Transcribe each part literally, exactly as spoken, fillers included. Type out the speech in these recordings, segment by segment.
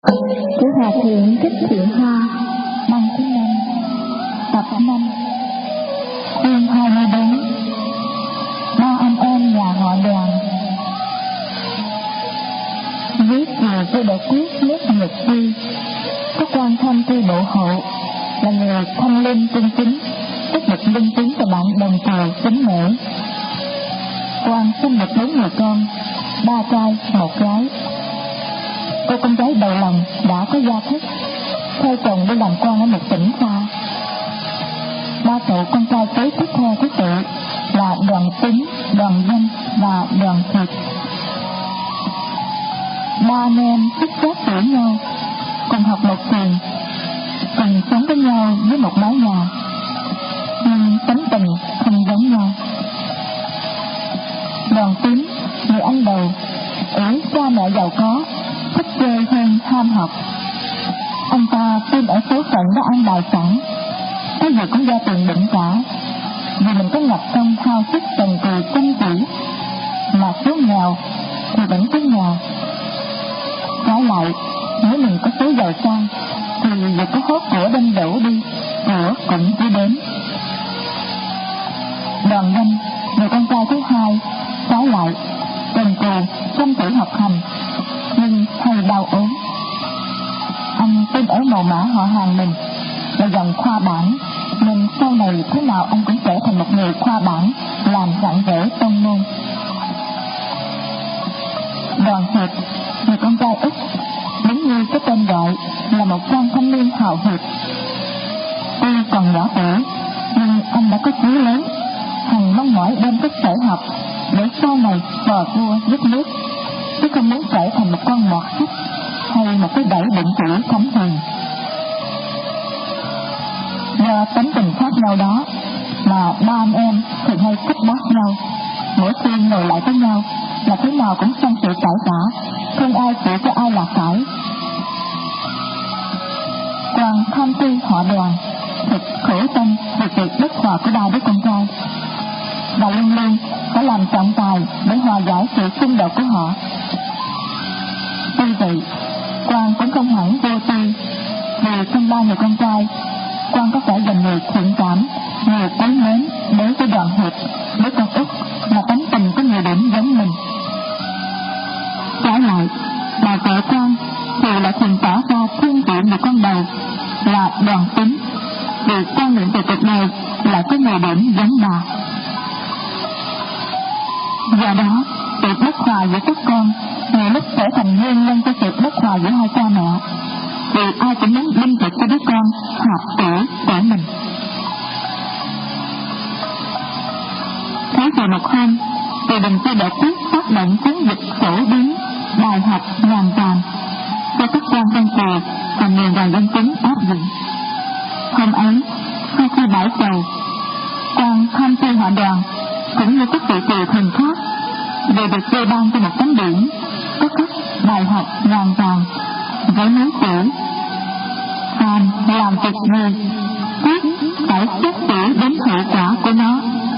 của Hòa Thượng Thích Thiện Hoa, băng thứ năm, tập năm, chương hai mươi bốn. Ba anh em nhà họ Đoàn. Viết về với độc quyết nước Nhật Quy, có quan tham tri bộ hộ, là người thanh linh trung chính, tức bậc linh tính và bạn đồng thời kính nể. Quan sinh được bốn người con, ba trai một gái. Cô con gái đầu lòng đã có gia thất, theo chồng đi làm quan ở một tỉnh xa. Ba cậu con trai kế tiếp theo thứ tự là Đoàn Tính, Đoàn Danh và Đoàn Thiệt. Ba anh em xuất giác tuổi nhau, cùng học một trường, cùng sống với nhau với một mái nhà, nhưng tính tình không giống nhau. Đoàn Tính, người anh đầu, ở cha mẹ giàu có, thích chơi hơn ham học. Anh ta tin ở số phận đã an bài sẵn, cái gì cũng ra tiền định trả, vì mình có ngập trong hao sức cần cù chăm chỉ, mà số nghèo thì vẫn cứ nghèo. Trái lại, nếu mình có số giàu sang thì việc có hốt của đem đổ đi, của cũng chỉ đến. Đoàn Danh, người con trai thứ hai, trái lại cần cù chăm chỉ học hành, nhưng hay đau ốm. Anh tin ở mồ mã họ hàng mình là dòng khoa bảng, nên sau này thế nào anh cũng trở thành một người khoa bảng, làm rạng rỡ tông môn. Đoàn Thiệt, người con trai út, đúng như cái tên gọi, là một trang thanh niên hào hiệp. Tuy còn nhỏ tuổi, nhưng anh đã có chí lớn, hằng mong mỏi đem cái sở học để sau này bò vua giúp nước, chứ không muốn trở thành một con mọt sách hay một cái đẩy định chỉ thánh hiền. Do tính tình khác nhau đó mà ba anh em thường hay kích bác nhau, mỗi khi ngồi lại với nhau là thế nào cũng xong sự cãi vã, không ai chịu cho ai là phải. Quan tham tri họ Đoàn thật khổ tâm vì việc bất hòa của ba đứa con trai, và luôn luôn phải làm trọng tài để hòa giải sự xung đột của họ. Tuy vậy, Quan cũng không hẳn vô tư, vì trong ba người con trai, Quan có vẻ dành người thiện cảm, người quý mến đối với Đoàn Hiệp, đứa con út là tánh tình có nhiều điểm giống mình. Trái lại, bà vợ Quan thì lại thường tỏ ra thương chịu người con đầu là Đoàn Tính, vì quan niệm về cuộc đời lại có nhiều điểm giống bà. Do đó, sự bất hòa giữa các con nhiều lúc trở thành nguyên nhân cho sự bất hòa giữa hai cha mẹ, vì ai cũng muốn binh vực cho đứa con hợp tuổi của mình. Thế rồi một hôm, từ đình chi đại quyết phát động chiến dịch phổ biến bài học ngàn vàng cho các quan trong chùa và nhiều đoàn dân chúng áp dụng. Hôm ấy, sau khi bãi chầu, quan tham tri họ Đoàn cũng như các vị tùy thần khác đều được kê ban cho một tấm biển có khắc bài học ngàn vàng với mấy chữ: phàm làm việc người quyết phải xét xử đến hậu quả của nó.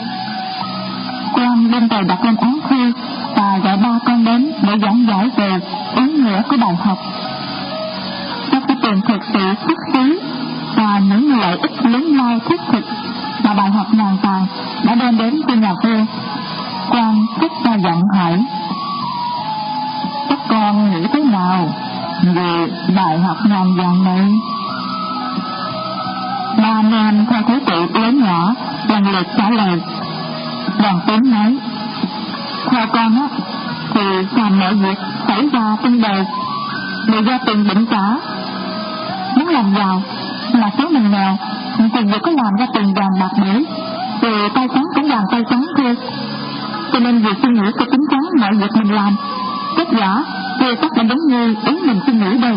Quan bên tàu đặt lên án thư và gọi ba con đến để giảng giải về ý nghĩa của bài học. Các cái tiền thực sự xuất xứ và những lợi ích lớn lao thiết thực mà bài học ngàn vàng đã đem đến cho nhà vua, Quan thích ra giọng hỏi: các con nghĩ thế nào về bài học ngàn vàng này? Ba anh em theo thứ tự lớn nhỏ lần lượt trả lời. Đoàn Tính nói: theo con á, thì làm mọi việc xảy ra trong đời đều do tiền định trả. Muốn làm giàu là số mình nghèo, thì việc có làm ra tiền vàng bạc bể, thì tay trắng cũng vàng tay trắng thôi. Cho nên việc suy nghĩ cho chính chắn mọi việc mình làm, kết quả chưa chắc đã đúng như ý mình suy nghĩ đâu.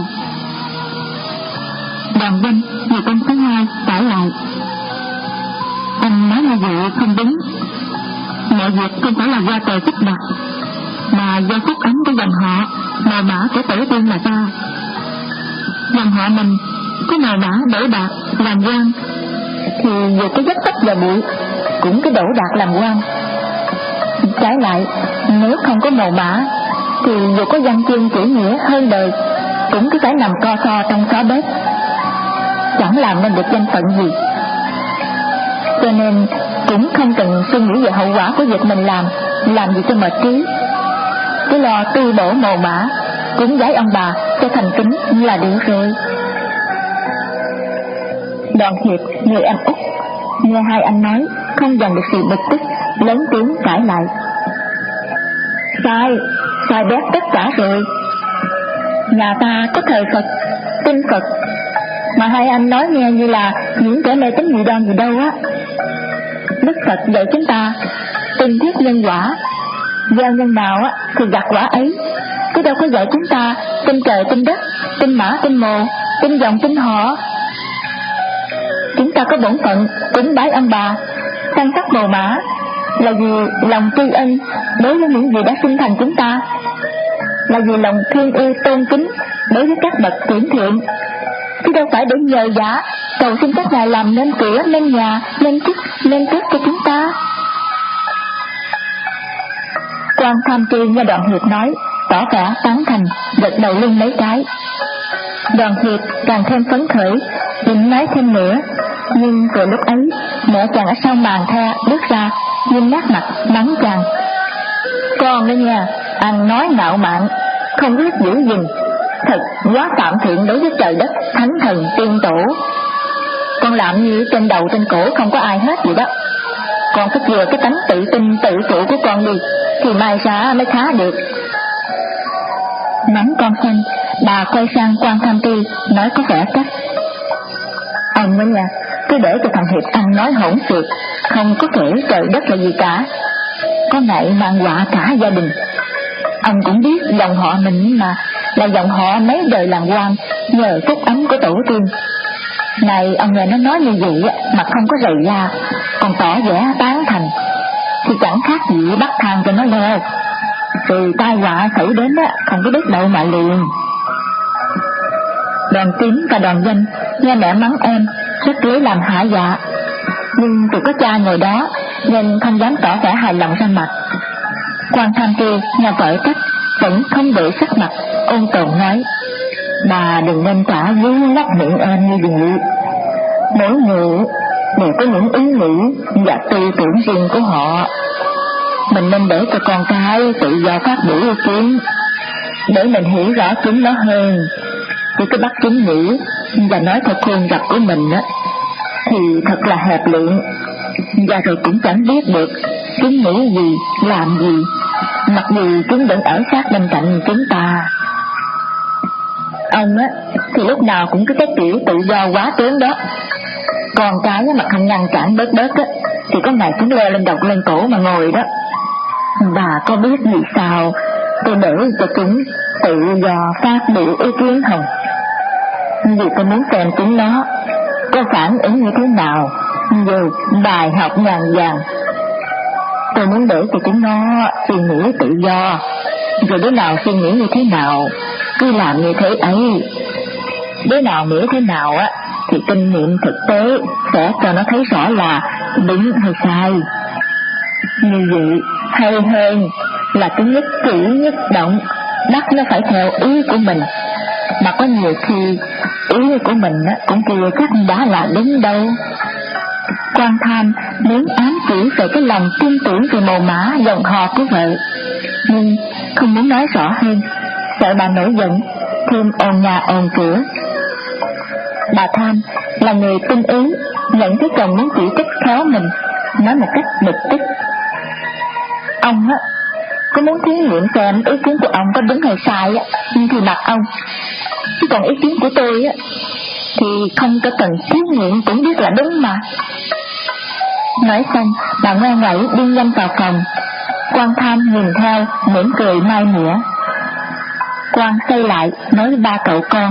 Đoàn Danh, người con thứ hai, cãi lại: anh nói như vậy không đúng. Mọi việc không phải là do trời sắp đặt, mà do phúc ấm của dòng họ, mồ mã của tổ tiên mà ra. Dòng họ mình có mồ mã đổ đạt làm quan, thì dù có giấc tắt và bụi cũng cứ đổ đạt làm quan. Trái lại, nếu không có mồ mã thì dù có văn chương chữ nghĩa hơn đời cũng cứ phải nằm co so trong xó bếp, chẳng làm nên được danh phận gì. Cho nên cũng không cần suy nghĩ về hậu quả của việc mình làm, làm gì cho mệt trí. Cứ lo tu bổ mồ mã, cúng giái ông bà cho thành kính là đủ rồi. Đoàn Hiệp, người em út, nghe hai anh nói không dằn được sự bực tức, lớn tiếng cãi lại. Sai, sai bét tất cả rồi. Nhà ta có thờ Phật, tin Phật, mà hai anh nói nghe như là những kẻ mê tín dị đoan gì đâu á. Đức Phật dạy chúng ta tin thiết nhân quả, gieo nhân nào á thì gặt quả ấy, chứ đâu có dạy chúng ta tin trời tin đất, tin mã tin mồ, tin dòng tin họ. Chúng ta có bổn phận cúng bái ông bà, săn sắc mồ mã là vì lòng tri ân đối với những gì đã sinh thành chúng ta, là vì lòng thương yêu tôn kính đối với các bậc tuyển thiện, chứ đâu phải để nhờ vả cầu xin các ngài làm nên cửa, nên nhà, nên chức, nên tước cho chúng ta. Quan Tham Tri nghe Đoàn Hiệp nói, tỏ vẻ tán thành, gật đầu lưng mấy cái. Đoàn Hiệp càng thêm phấn khởi, định nói thêm nữa, nhưng vừa lúc ấy mẹ chàng ở sau màn the bước ra, nhìn nát mặt mắng chàng. Con đó nha, ăn nói ngạo mạn, không biết giữ gìn, thật quá phạm thiện đối với trời đất, thánh thần, tiên tổ. Con làm như trên đầu trên cổ không có ai hết vậy đó. Con phải vừa cái tánh tự tin tự phụ của con đi, thì mai ra mới khá được. Nắm con xem, bà quay sang Quan Tham Tri nói có vẻ chắc. Ông đó nha, cứ để cho thằng Hiệp ăn nói hỗn xược, không có kể trời đất là gì cả, có ngại mang họa cả gia đình. Ông cũng biết dòng họ mình mà là dòng họ mấy đời làm quan, nhờ phúc ấm của tổ tiên. Này ông nghe nó nói như vậy mà không có rầy ra, còn tỏ vẻ tán thành, thì chẳng khác gì bắt thang cho nó leo, rồi tai họa xảy đến đó không có biết đâu mà liền. Đoàn Tín và Đoàn Danh nghe mẹ mắng em rất lấy làm hả dạ, nhưng vì có cha ngồi đó nên không dám tỏ vẻ hài lòng ra mặt. Quan Tham Tri nghe vợ trách vẫn không để sắc mặt, ôn tồn nói: bà đừng nên tả vú lắc miệng em như vậy. Mỗi người đều có những ý nghĩ và tư tưởng riêng của họ, mình nên để cho con cái tự do phát biểu ý kiến, để mình hiểu rõ chúng nó hơn. Chứ cái bắt chúng nghĩ và nói theo khuôn gập của mình á thì thật là hẹp lượng, và rồi cũng chẳng biết được chúng nghĩ gì, làm gì, mặc dù chúng vẫn ở sát bên cạnh chúng ta. Ông á thì lúc nào cũng cứ cái kiểu tự do quá trớn đó, còn cái mà không ngăn cản bớt bớt á thì có ngày chúng leo lên đầu lên cổ mà ngồi đó. Bà có biết vì sao tôi để cho chúng tự do phát biểu ý kiến không? Vì tôi muốn xem chúng nó có phản ứng như thế nào về bài học ngàn vàng. Tôi muốn để cho chúng nó suy nghĩ tự do, rồi đứa nào suy nghĩ như thế nào cứ làm như thế ấy. Đứa nào nghĩ thế nào á thì kinh nghiệm thực tế sẽ cho nó thấy rõ là đúng hay sai. Như vậy hay hơn là cứ nhất cử nhất động bắt nó phải theo ý của mình, mà có nhiều khi ý của mình á cũng chưa chắc đã là đúng đâu. Quan Tham muốn ám chỉ về cái lòng tin tưởng về mồ mã dòng họ của vợ, nhưng không muốn nói rõ hơn, sợ bà nổi giận thêm ồn nhà ồn cửa. Bà Tham là người tinh ý, nhận thấy chồng muốn chỉ trích khéo mình, nói một cách bực tức: ông á có muốn thí nghiệm xem ý kiến của ông có đúng hay sai á thì mặc ông, chứ còn ý kiến của tôi á thì không có cần thí nghiệm cũng biết là đúng mà. Nói xong bà ngoan ngoãy đi nhanh vào phòng. Quan Tham nhìn theo mỉm cười mai mỉa. Quan xây lại nói với ba cậu con: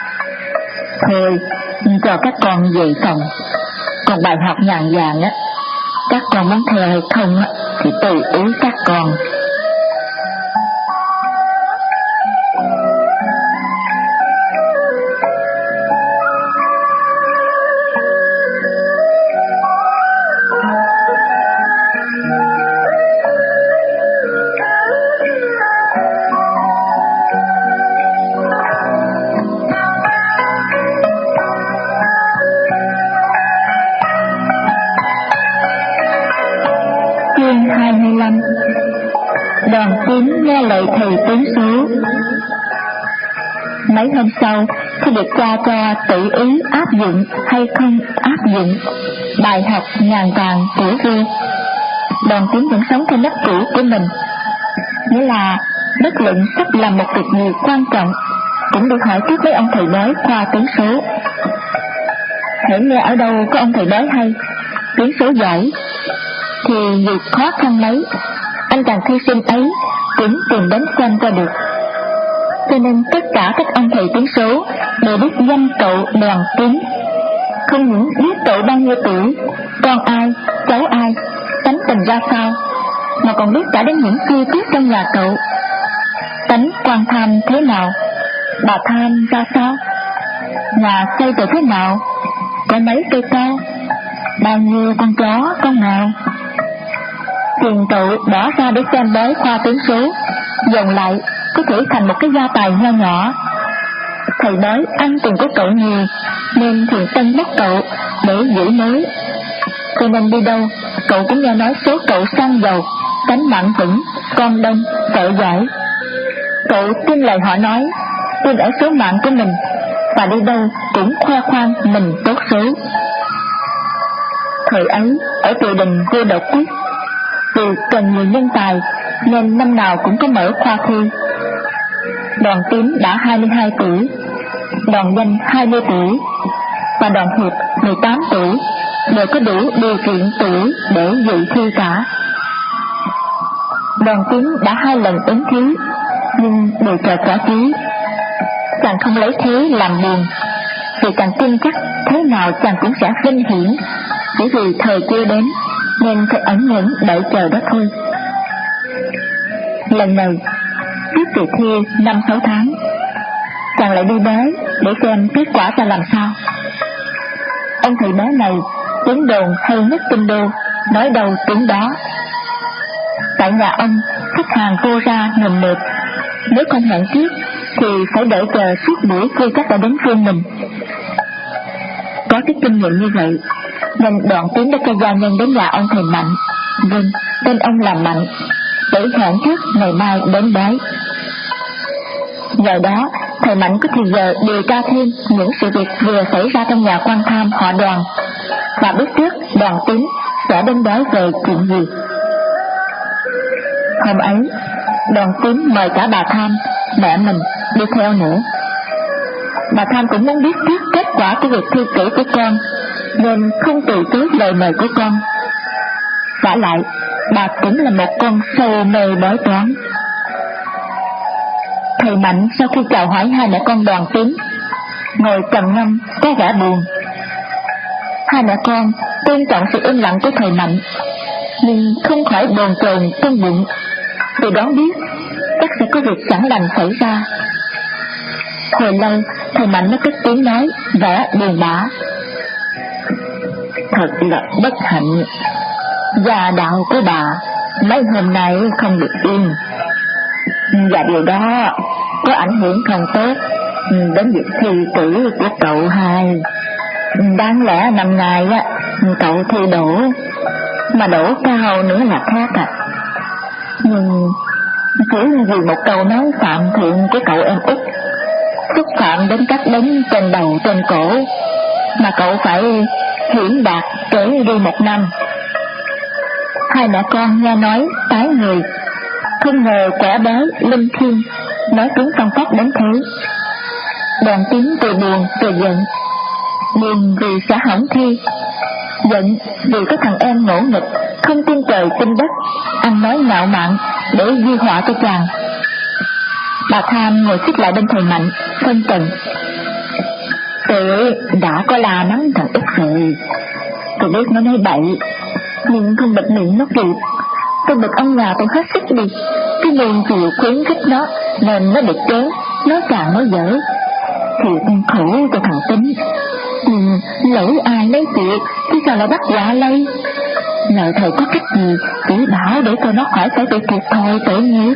thôi cho các con về phòng, còn bài học ngàn vàng á các con muốn theo hay không á thì tùy ý các con. Đoàn Tín nghe lời thầy tiến số. Mấy hôm sau, khi được cha cho tự ý áp dụng hay không áp dụng bài học ngàn vàng của vua, Đoàn Tín vẫn sống theo đất cũ của mình, nghĩa là bất luận sắp làm một việc gì quan trọng cũng được hỏi trước với ông thầy bói khoa tiến số. Hễ nghe ở đâu có ông thầy bói hay, tiến số giỏi, thì dù khó khăn mấy, anh chàng thi sinh ấy cũng tìm đến xem cho được. Cho nên tất cả các ông thầy tiến số đều biết danh cậu Đoàn Tín, không những biết cậu bao nhiêu tuổi, con ai, cháu ai, tánh tình ra sao, mà còn biết cả đến những chi tiết trong nhà cậu. Tánh quan tham thế nào, bà tham ra sao, nhà xây từ thế nào, có mấy cây cao, bao nhiêu con chó, con nào. Tiền cậu bỏ ra để xem bói khoa tiến số, dồn lại có thể thành một cái gia tài nho nhỏ. Thầy bói ăn tiền của cậu nhiều, nên thiền tân bắt cậu để giữ mối. Cho nên đi đâu, cậu cũng nghe nói số cậu sang giàu, tánh mạng vững, con đông, vợ giỏi. Cậu tin lời họ nói, tin ở số mạng của mình, và đi đâu cũng khoe khoang mình tốt số. Thời ấy, ở triều đình vua Độc Quyết, vì cần nhiều nhân tài nên năm nào cũng có mở khoa thi. Đoàn Tín đã hai mươi hai tuổi, Đoàn Danh hai mươi tuổi và Đoàn Hiệp mười tám tuổi, đều có đủ điều kiện tuổi để dự thi cả. Đoàn Tín đã hai lần ứng thí, nhưng đều chờ quả chí. Chàng không lấy thế làm buồn, vì chàng tin chắc thế nào chàng cũng sẽ vinh hiển, chỉ vì thời chưa đến nên phải ẩn nhẫn đợi chờ đó thôi. Lần này, trước kỳ thi năm sáu tháng, chàng lại đi bói để xem kết quả ra làm sao. Ông thầy bói này tiếng đồn hay nhất kinh đô, nói đâu tiếng đó. Tại nhà ông, khách hàng vô ra nườm nượp, nếu không hẹn trước thì phải đợi chờ suốt buổi chưa chắc đã đến phiên mình. Có cái kinh nghiệm như vậy, nên Đoàn Tín đã cho gia nhân đến nhà ông thầy Mạnh, vâng, tên ông là Mạnh, để hẹn trước ngày mai đến bói. Giờ đó, thầy Mạnh có thì giờ điều tra thêm những sự việc vừa xảy ra trong nhà quan tham họ Đoàn, và biết trước Đoàn Tín sẽ đến bói về chuyện gì. Hôm ấy, Đoàn Tín mời cả bà Tham, mẹ mình, đi theo nữa. Bà Tham cũng muốn biết trước kết quả của việc thi cử của con, nên không từ chối lời mời của con. Vả lại, bà cũng là một con sâu mê bói toán. Thầy Mạnh sau khi chào hỏi hai mẹ con Đoàn Tín, ngồi trầm ngâm có vẻ buồn. Hai mẹ con tôn trọng sự im lặng của thầy Mạnh, nhưng không khỏi bồn chồn trong bụng, vì đoán biết chắc sẽ có việc chẳng lành xảy ra. Hồi lâu, thầy Mạnh mới cất tiếng nói vẻ buồn bã: Thật là bất hạnh, gia đạo của bà mấy hôm nay không được yên, và điều đó có ảnh hưởng không tốt đến việc thi cử của cậu hai. Đáng lẽ năm nay á, cậu thi đỗ, mà đỗ cao nữa là khác à. Nhưng chỉ vì một câu nói phạm thượng của cậu em út, xúc phạm đến các đấng trên đầu trên cổ, mà cậu phải hiển đạt trễ đi một năm. Hai mẹ con nghe nói tái người, không ngờ quẻ bói linh thiêng nói tiếng phong cách đến thế. Đoàn Tín vừa buồn vừa giận, buồn vì sẽ hỏng thi, giận vì có thằng em ngỗ nghịch, không tin trời tin đất, ăn nói ngạo mạn để di họa cho chàng. Bà Tham ngồi xích lại bên thầy Mạnh, phân trần: Tôi đã có la mắng thằng Út rồi, tôi biết nó nói bậy, nhưng không bịt miệng nó kịp. Tôi bịt ông nhà tôi hết sức đi, cái nuông chiều khuyến khích nó, nên nó được chớ, nó càng nói dở. Thì khổ cho thằng Tính, nhưng lỗi ai lấy chuyện, chứ sao lại bắt quả lây. Nhờ thầy có cách gì chỉ bảo để cho nó khỏi phải bị thiệt thòi tội nghiệp.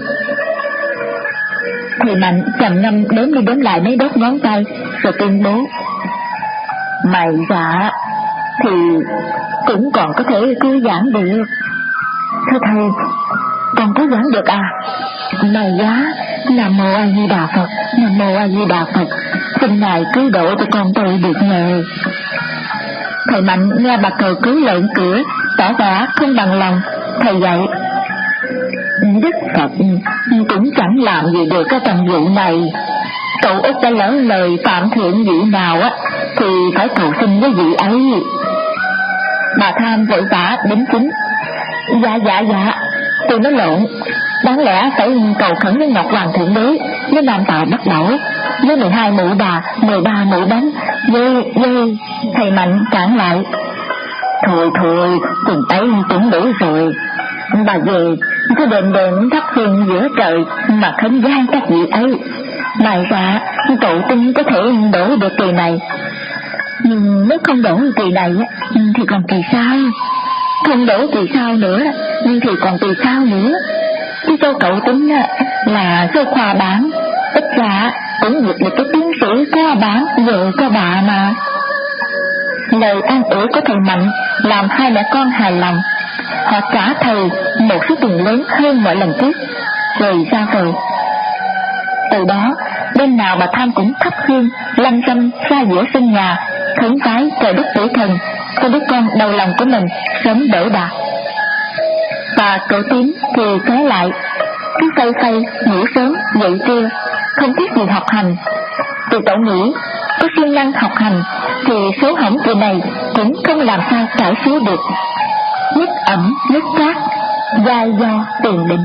Thầy Mạnh trầm ngâm đếm đi đếm lại mấy đốt ngón tay, rồi tuyên bố: Mày dạ thì cũng còn có thể cứ giảng được. Thưa thầy, Con cố gắng được à? May quá. Nam mô A Di Đà Phật, Nam mô A Di Đà Phật, xin Ngài cứu độ cho con tôi được nghề. Thầy Mạnh nghe bà cầu cứu lợn cửa, tỏ vẻ không bằng lòng. Thầy dạy: Đức Phật cũng chẳng làm gì được cái trong vụ này. Cậu Út đã lỡ lời phạm thượng vị nào á thì phải cầu xin với vị ấy. Bà Tham vội vã đính chính: Dạ dạ dạ, tôi nói lộn. Đáng lẽ phải cầu khẩn với Ngọc Hoàng Thượng Đế, với Nam Tào Bắc Đẩu, với mười hai mụ đà, mười ba mụ đánh, dê dê. Thầy Mạnh cản lại: Thôi thôi, chừng ấy cũng đủ rồi. Bà về cứ đền đền thắp hương giữa trời mà khấn vang các vị ấy. Ngoài ra cậu tin có thể đổ được kỳ này. Nhưng nếu không đổ kỳ này thì còn kỳ sau. Không đổ kỳ sau nữa nhưng thì còn kỳ sau nữa. Chứ cho cậu tính là số khoa bản, ít ra cũng vượt được cái tiến sĩ khoa bản vợ cho bà mà. Lời an ủi của thầy Mạnh làm hai mẹ con hài lòng. Họ trả thầy một số tiền lớn hơn mọi lần trước rồi ra về. Từ đó đêm nào bà Tham cũng thắp hương lanh ranh ra giữa sân nhà, khấn vái trời đất tử thần cho đứa con đầu lòng của mình sớm đỡ đà. Và cậu Tím thì trái lại, cứ phây phây ngủ sớm dậy trưa, không biết gì học hành. Từ cậu nghĩ có siêng năng học hành thì số hỏng kỳ này cũng không làm sao cải số được. Nhất ẩm nhất trác, giai do tiền định.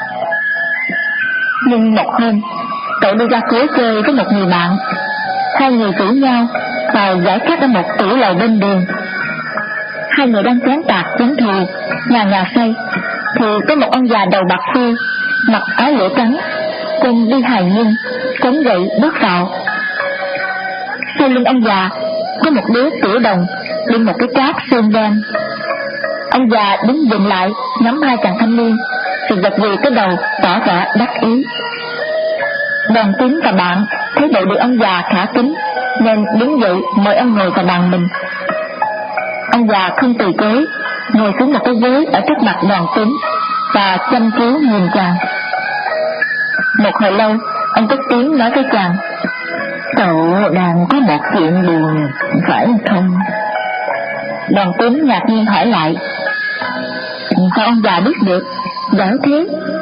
Nhưng một hôm cậu đi ra phố chơi với một người bạn. Hai người rủ nhau vào giải khát ở một tủ lầu bên đường. Hai người đang chén tạc chén thù, nhà nhà say, thì có một ông già đầu bạc phơ, mặc áo lụa trắng, cùng đi hài nhung, chống gậy bước vào. Sau lưng ông già có một đứa tiểu đồng đi một cái cáp sơn đen. Ông già đứng dừng lại ngắm hai chàng thanh niên, rồi gật gù cái đầu tỏ vẻ đắc ý. Đoàn Tím và bạn thấy bộ được ông già khả kính nên đứng dậy mời ông ngồi vào bàn mình. Ông già không từ chối, ngồi xuống một cái ghế ở trước mặt Đoàn Tím và chăm chú nhìn chàng. Một hồi lâu ông cất tiếng nói với chàng: Cậu đang có một chuyện buồn phải không? Đoàn Tím ngạc nhiên hỏi lại: Sao ông già biết được? Dở thế.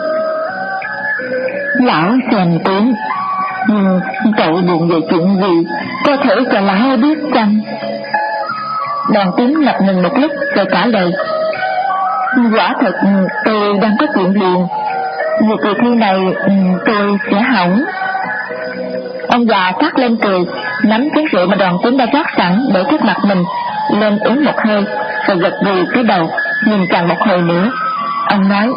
Lão xem tiếng, nhưng cậu buồn về chuyện gì, có thể cho lão biết chăng? Đoàn Tím ngập ngừng một lúc rồi trả lời: Quả thật tôi đang có chuyện buồn. Vì kỳ thi này tôi sẽ hỏng. Ông già cắt lên cười, nắm chén rượu mà Đoàn Tím đã rót sẵn để trước mặt mình lên uống một hơi, rồi gật gù cái đầu nhìn chàng một hồi nữa. Ông nói: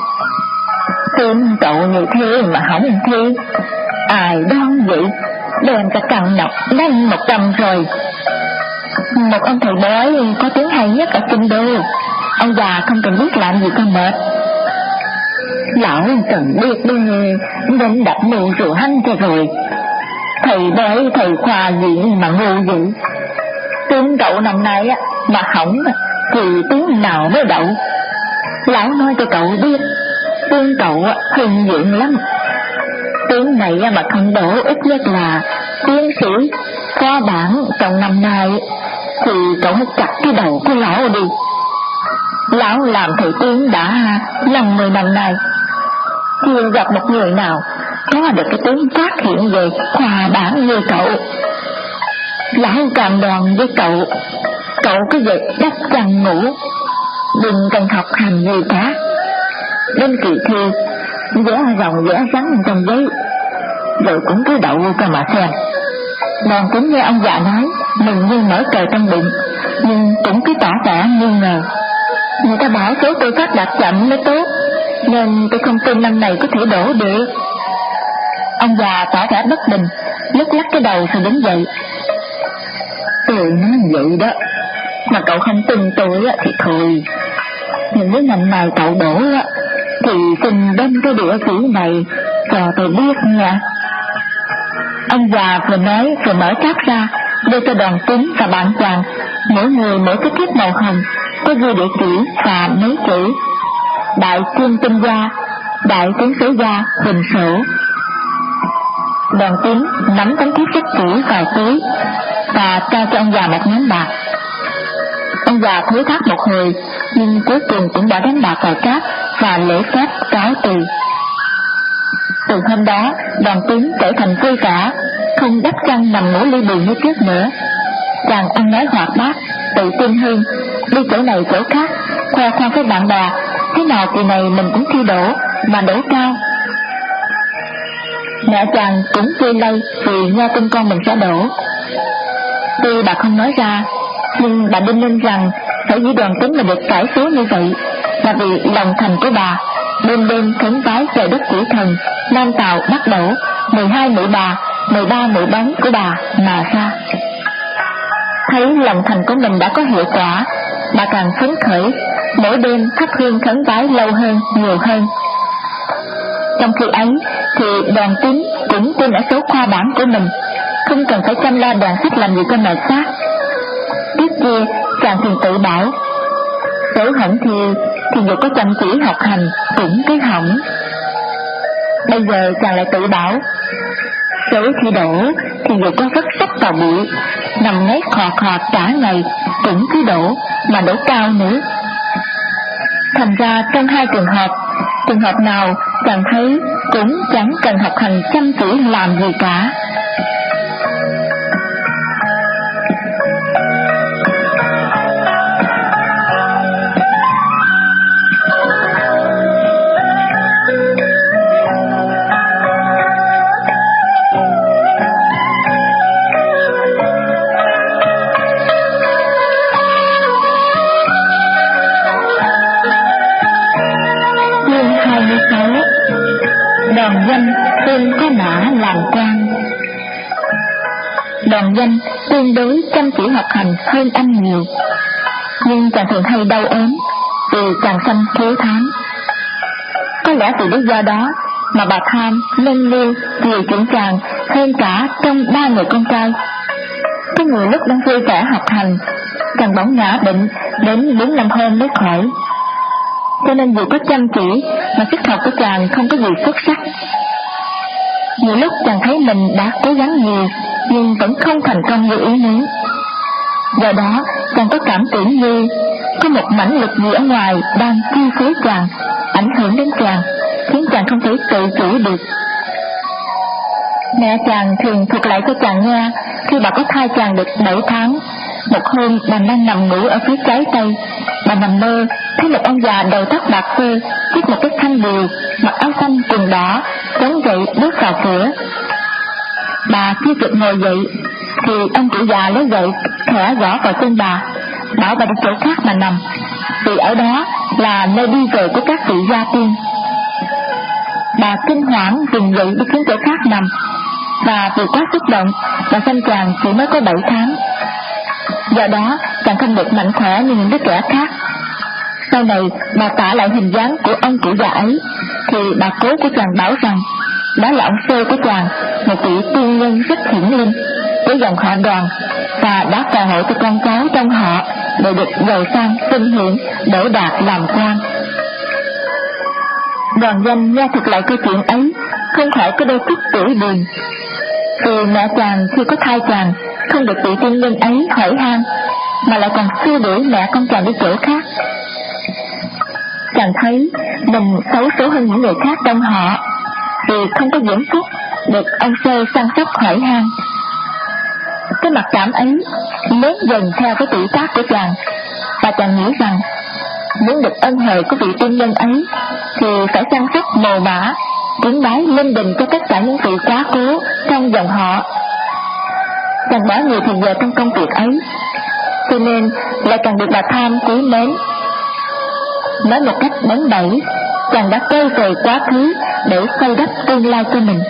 Tim cậu như thế mà hỏng thi, ai đoan vậy? Đem cả cằn nọc đánh một trăm rồi. Một ông thầy bói có tiếng hay nhất ở kinh đô. Ông già không cần biết làm gì con mệt. Lão cần biết đi, đến đặt mưu rượu hanh cho rồi. Thầy bói thầy khoa gì mà ngu vậy? Tiếng cậu năm nay mà hỏng thì tiếng nào mới đậu? Lão nói cho cậu biết, tiếng cậu hùng diện lắm. Tiếng này mà không đổ ít nhất là tiến sĩ khoa bản trong năm nay thì cậu hãy chặt cái đầu của lão đi. Lão làm thầy tiếng đã năm mươi năm nay, chưa gặp một người nào có được cái tiếng phát hiện về khoa bản như cậu. Lão cam đoan với cậu, cậu cứ vậy đắp chăn ngủ, đừng cần học hành gì cả. Đến kỳ thi vẽ rồng vẽ rắn trong giấy, rồi cũng cứ đậu cơ mà xem. Đoàn Tính nghe ông già nói, mừng như mở cờ trong bụng, nhưng cũng cứ tỏ vẻ nghi ngờ. Người ta bảo số tôi phát đạt chậm mới tốt, nên tôi không tin năm này có thể đổ được. Ông già tỏ vẻ bất bình, lắc lắc cái đầu rồi đứng dậy. Tôi nói vậy đó, mà cậu không tin tôi thì thôi. Nhưng nếu năm nay cậu đổ thì xin đem cái địa chỉ này cho tôi biết nha. Ông già vừa nói vừa mở cáp ra, đưa cho Đoàn Tính và bạn chàng mỗi người mỗi cái thiếp màu hồng, có ghi địa chỉ và mấy chữ: Đại Chuyên Tinh Gia, đại tướng sứ gia Huỳnh Sổ. Đoàn Tín nắm tấm thiếp rất kỹ vào túi và trao cho ông già một nắm bạc. Ông già thối thác một hồi, nhưng cuối cùng cũng đã đánh bạc vào cát và lễ phép cáo từ. Từ hôm đó, Đoàn Tín trở thành vui vẻ, không đắp chăn nằm ngủ ly bì như trước nữa. Chàng ăn nói hoạt bát, tự tin hơn, đi chỗ này chỗ khác, khoe khoang với bạn bè, thế nào kỳ này mình cũng thi đỗ, mà đỗ cao. Mẹ chàng cũng vui lây vì nghe tin con mình sẽ đỗ. Tuy bà không nói ra, nhưng bà đinh ninh rằng phải giữ Đoàn Tín mà được cải số như vậy là vì lòng thành của bà. Đêm đêm khấn vái trời đất quỷ thần, Nam Tào bắt đổ mười hai mũi bà, mười ba mũi bóng của bà mà ra. Thấy lòng thành của mình đã có hiệu quả, bà càng phấn khởi, mỗi đêm thắp hương khấn vái lâu hơn, nhiều hơn. Trong khi ấy thì Đoàn Tín cũng tin ở số khoa bản của mình, không cần phải chăm lo đoàn sách làm gì cho mệt xác. Trước kia chàng thường tự bảo, số hỏng thì thì dù có chăm chỉ học hành cũng cái hỏng. Bây giờ chàng lại tự bảo, số thi đỗ thì dù có vất sách vào bụi, nằm ngáy khò khò cả ngày cũng cứ đỗ, mà đỗ cao nữa. Thành ra trong hai trường hợp, trường hợp nào chàng thấy cũng chẳng cần học hành chăm chỉ làm gì cả. Đoàn Danh tên có mã làm quan. Đoàn Danh tương đối chăm chỉ học hành hơn anh nhiều, nhưng chàng thường hay đau ốm vì chàng sanh thiếu thốn. Có lẽ vì lý do đó mà bà Tham nâng niu nhiều chuyện chàng hơn cả trong ba người con trai. Có người lúc đang vui vẻ học hành, chàng bỗng ngã bệnh đến bốn năm hôm mới khỏi. Cho nên dù có chăm chỉ mà sức học của chàng không có gì xuất sắc. Nhiều lúc chàng thấy mình đã cố gắng nhiều nhưng vẫn không thành công như ý muốn. Do đó chàng có cảm tưởng như có một mãnh lực gì ở ngoài đang chi phối chàng, ảnh hưởng đến chàng, khiến chàng không thể tự chủ được. Mẹ chàng thường thuật lại cho chàng nghe khi bà có thai chàng được bảy tháng. Một hôm bà đang nằm ngủ ở phía trái tây, bà nằm mơ thấy một ông già đầu tóc bạc phơ, chiếc một cái khăn bìu, mặc áo xanh quần đỏ, chống dậy bước vào cửa. Bà chưa kịp ngồi dậy thì ông chủ già lấy gậy khẽ gõ vào chân bà, bảo bà đi chỗ khác mà nằm, vì ở đó là nơi đi về của các vị gia tiên. Bà kinh hoảng vùng dậy đi đến chỗ khác nằm, và vì quá xúc động bà sanh chàng chỉ mới có bảy tháng. Do đó chàng không được mạnh khỏe như những đứa trẻ khác. Sau này bà tả lại hình dáng của ông chủ già ấy, thì bà cố của chàng bảo rằng đó là ông sơ của chàng, một vị tiên nhân rất hiển linh của dòng họ Đoàn, và đã phù hộ cho con cháu trong họ để được giàu sang vinh hiển, đỗ đạt làm quan. Đoàn Danh nghe thuật lại câu chuyện ấy, không khỏi có đôi chút tủi buồn, vì mẹ chàng khi có thai chàng không được vị tiên nhân ấy hỏi han, mà lại còn xua đuổi mẹ con chàng đi chỗ khác. Chàng thấy mình xấu số hơn những người khác trong họ, vì không có diễm phúc được ông sơ săn sóc hỏi han. Cái mặc cảm ấy lớn dần theo cái tuổi tác của chàng, và chàng nghĩ rằng muốn được ân huệ của vị tiên nhân ấy thì phải săn sóc mồ mã, cúng bái linh đình cho tất cả những vị quá cố trong dòng họ. Chàng bỏ nhiều thời giờ trong công việc ấy, cho nên lại càng được bà Tham quý mến. Nói một cách đánh bẫy, chàng đã quay về quá khứ để xây đắp tương lai cho mình.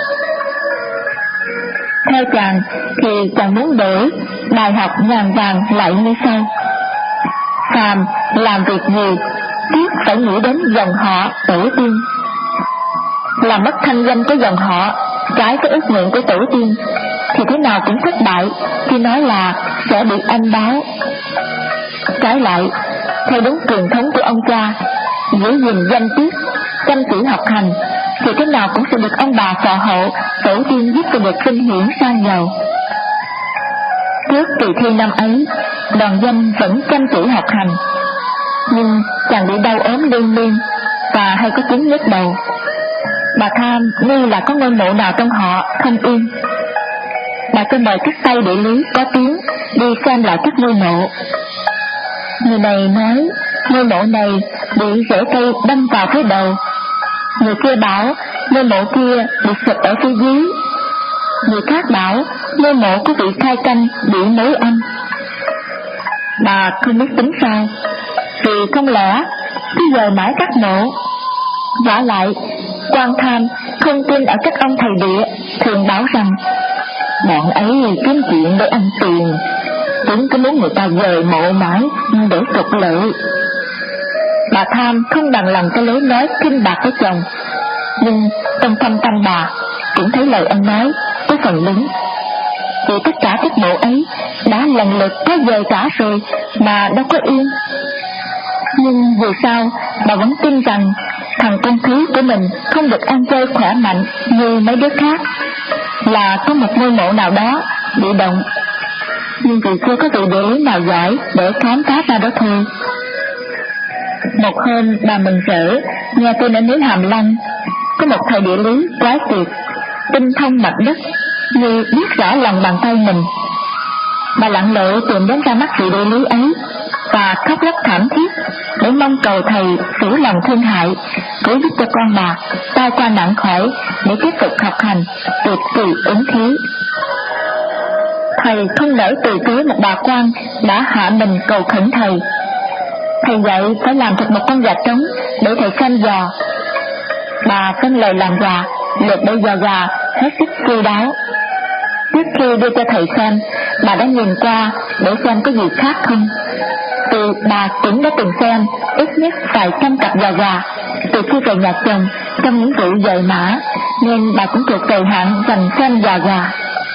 Theo chàng thì chàng muốn đổi bài học ngàn vàng lại như sau: phàm làm việc gì tiếc phải nghĩ đến dòng họ tổ tiên. Làm mất thanh danh của dòng họ, trái với ước nguyện của tổ tiên, thì thế nào cũng thất bại khi nói là sẽ bị anh báo. Trái lại, theo đúng truyền thống của ông cha, giữ gìn danh tiết, chăm chỉ học hành, thì thế nào cũng sẽ được ông bà phò hộ, tổ tiên giúp cho được sinh hiển sang giàu. Trước kỳ thi năm ấy, Đoàn Danh vẫn chăm chỉ học hành, nhưng chàng bị đau ốm liên liên và hay có chứng nhức đầu. Bà Tham nghi là có ngôi mộ nào trong họ không yên. Bà cho mời các tay địa lý có tiếng đi xem lại các ngôi mộ. Người này nói ngôi mộ này bị rễ cây đâm vào phía đầu, người kia bảo ngôi mộ kia bị sụp ở phía dưới, người khác bảo ngôi mộ của vị khai canh bị nối âm. Bà không biết tính sao, vì không lẽ cứ giờ mãi các mộ. Vả lại, quan Tham không tin ở các ông thầy địa, thường bảo rằng bọn ấy kiếm chuyện để ăn tiền, chúng cứ muốn người ta dời mộ mãi để trục lợi. Bà Tham không bằng lòng cái lối nói kinh bạc với chồng, nhưng trong thâm tâm bà cũng thấy lời ông nói có phần đúng. Vì tất cả các mộ ấy đã lần lượt có dời cả rồi mà đâu có yên. Nhưng vì sao bà vẫn tin rằng thằng con thứ của mình không được ăn chơi khỏe mạnh như mấy đứa khác, là có một ngôi mộ nào đó bị động, nhưng vì chưa có vị địa lý nào giỏi để khám phá ra đó thôi. Một hôm bà mừng rỡ nghe tin ở núi Hàm Lăng có một thầy địa lý quái tuyệt, tinh thông mặt đất như biết rõ lòng bàn tay mình. Bà lặn lội tìm đến ra mắt vị địa lý ấy và khóc lóc thảm thiết để mong cầu thầy xử lòng thương hại, cứu giúp cho con bà tai qua nạn khỏi để tiếp tục học hành tuyệt kỳ ứng khí. Thầy không nỡ từ chối một bà quan đã hạ mình cầu khẩn thầy. Thầy dạy phải làm thật một con gà trống để thầy xem dò. Bà phân lời làm gà, lượt đôi giò gà hết sức chu đáo. Trước khi đưa cho thầy xem, bà đã nhìn qua để xem có gì khác không. Vì bà cũng đã từng xem ít nhất vài trăm cặp giò gà từ khi về nhà chồng trong những vụ dời mã, nên bà cũng thuộc thời hạn dành xem giò gà.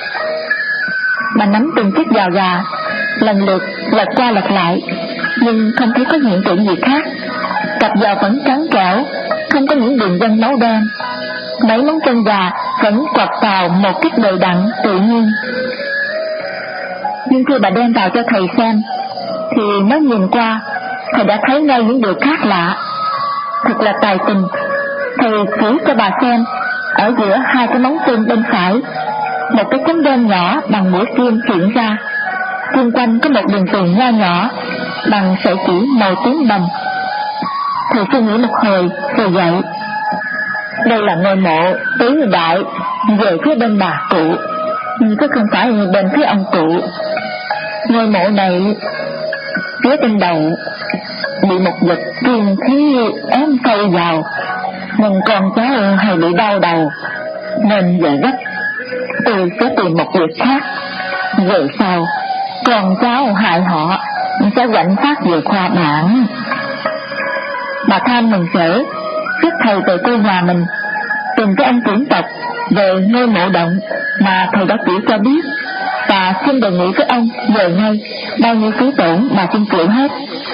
Bà nắm từng chiếc giò gà, lần lượt lật qua lật lại, nhưng không thấy có hiện tượng gì khác. Cặp giò vẫn trắng trẻo, không có những đường vân máu đen. Mấy móng chân gà vẫn quặp vào một cách đều đặn tự nhiên. Nhưng khi bà đem vào cho thầy xem, thì mới nhìn qua, thầy đã thấy ngay những điều khác lạ. Thật là tài tình. Thầy chỉ cho bà xem, ở giữa hai cái móng chân bên phải, một cái chấm đen nhỏ bằng mũi kim hiện ra, xung quanh có một đường viền nho nhỏ bằng sợi chỉ màu tím bầm. Thầy suy nghĩ một hồi rồi dạy: đây là ngôi mộ tứ đại về phía bên bà cụ, nhưng chứ không phải bên phía ông cụ. Ngôi mộ này phía trên đầu bị một vật kim khí ém sâu vào, nên con cháu hay bị đau đầu, nên giờ gấp tôi sẽ tìm một việc khác. Về sau con cháu hại họ sẽ quạnh phát về khoa bản. Bà Tham mừng rỡ rước thầy về quê nhà mình, tìm cái anh trưởng tộc về ngôi mộ động mà thầy đã chỉ cho biết, và xin đề nghị với ông về ngay, bao nhiêu phí tổn bà xin chịu hết.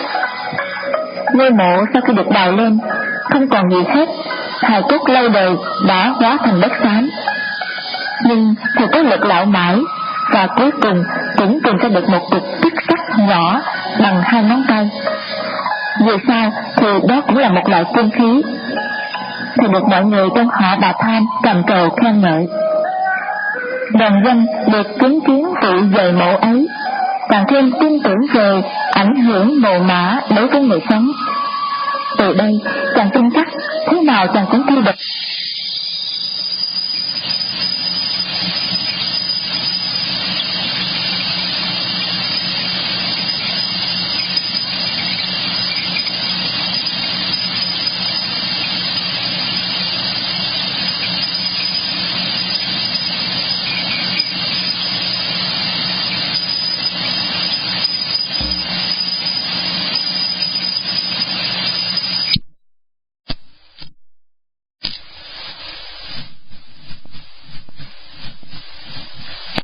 Ngôi mộ sau khi được đào lên không còn gì hết, hài cốt lâu đời đã hóa thành đất xám. Nhưng thầy có lực lão mãi, và cuối cùng cũng tìm ra được một cục chất sắt nhỏ bằng hai ngón tay. Vì sao thì đó cũng là một loại kim khí. Thì được mọi người trong họ bà Tham trầm trồ khen ngợi. Đoàn Danh được chứng kiến vụ dời mộ ấy, càng thêm tin tưởng về ảnh hưởng mồ mã đối với người sống. Từ đây chàng tin chắc thế nào chàng cũng thi được.